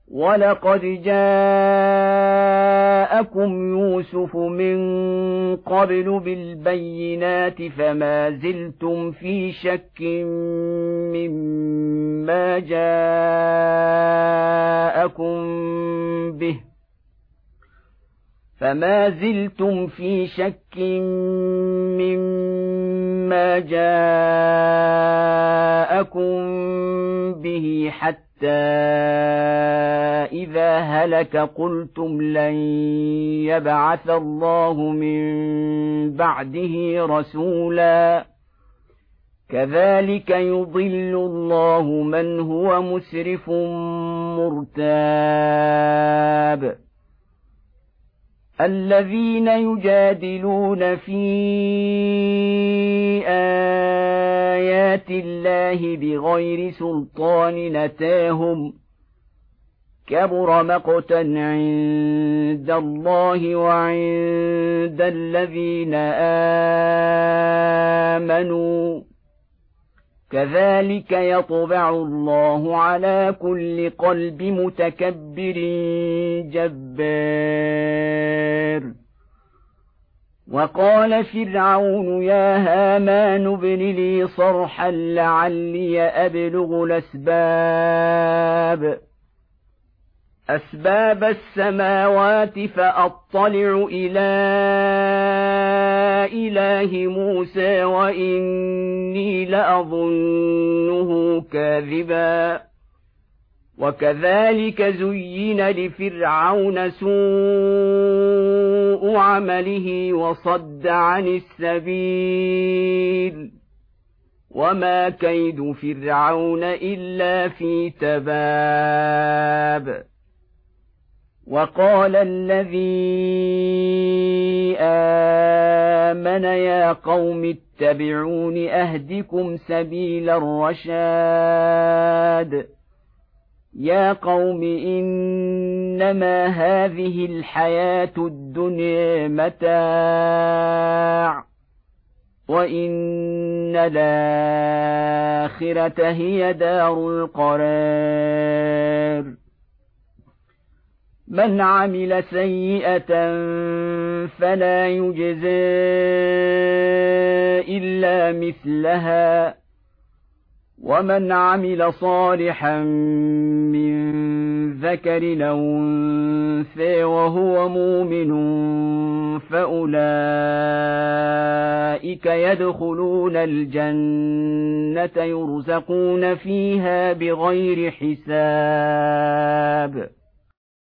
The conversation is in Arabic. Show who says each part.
Speaker 1: ولقد جاءكم يوسف من قبل بالبينات فما زلتم في شك مما جاءكم به حتى إذا هلك قلتم لن يبعث الله من بعده رسولا كذلك يضل الله من هو مسرف مرتاب الذين يجادلون في آيات الله بغير سلطان أتاهم كبر مقتا عند الله وعند الذين آمنوا كذلك يطبع الله على كل قلب متكبر جبار وقال فرعون يا هامان ابن لي صرحا لعلي أبلغ أسباب السماوات فأطلع إلى إله موسى وإني لأظنه كاذبا وكذلك زين لفرعون سوء عمله وصد عن السبيل وما كيد فرعون إلا في تباب وقال الذي آمن يا قوم اتبعون أهدكم سبيل الرشاد يا قوم إنما هذه الحياة الدنيا متاع وإن الآخرة هي دار القرار من عمل سيئة فلا يجزى إلا مثلها ومن عمل صالحا من ذكر أو أنثى وهو مؤمن فأولئك يدخلون الجنة يرزقون فيها بغير حساب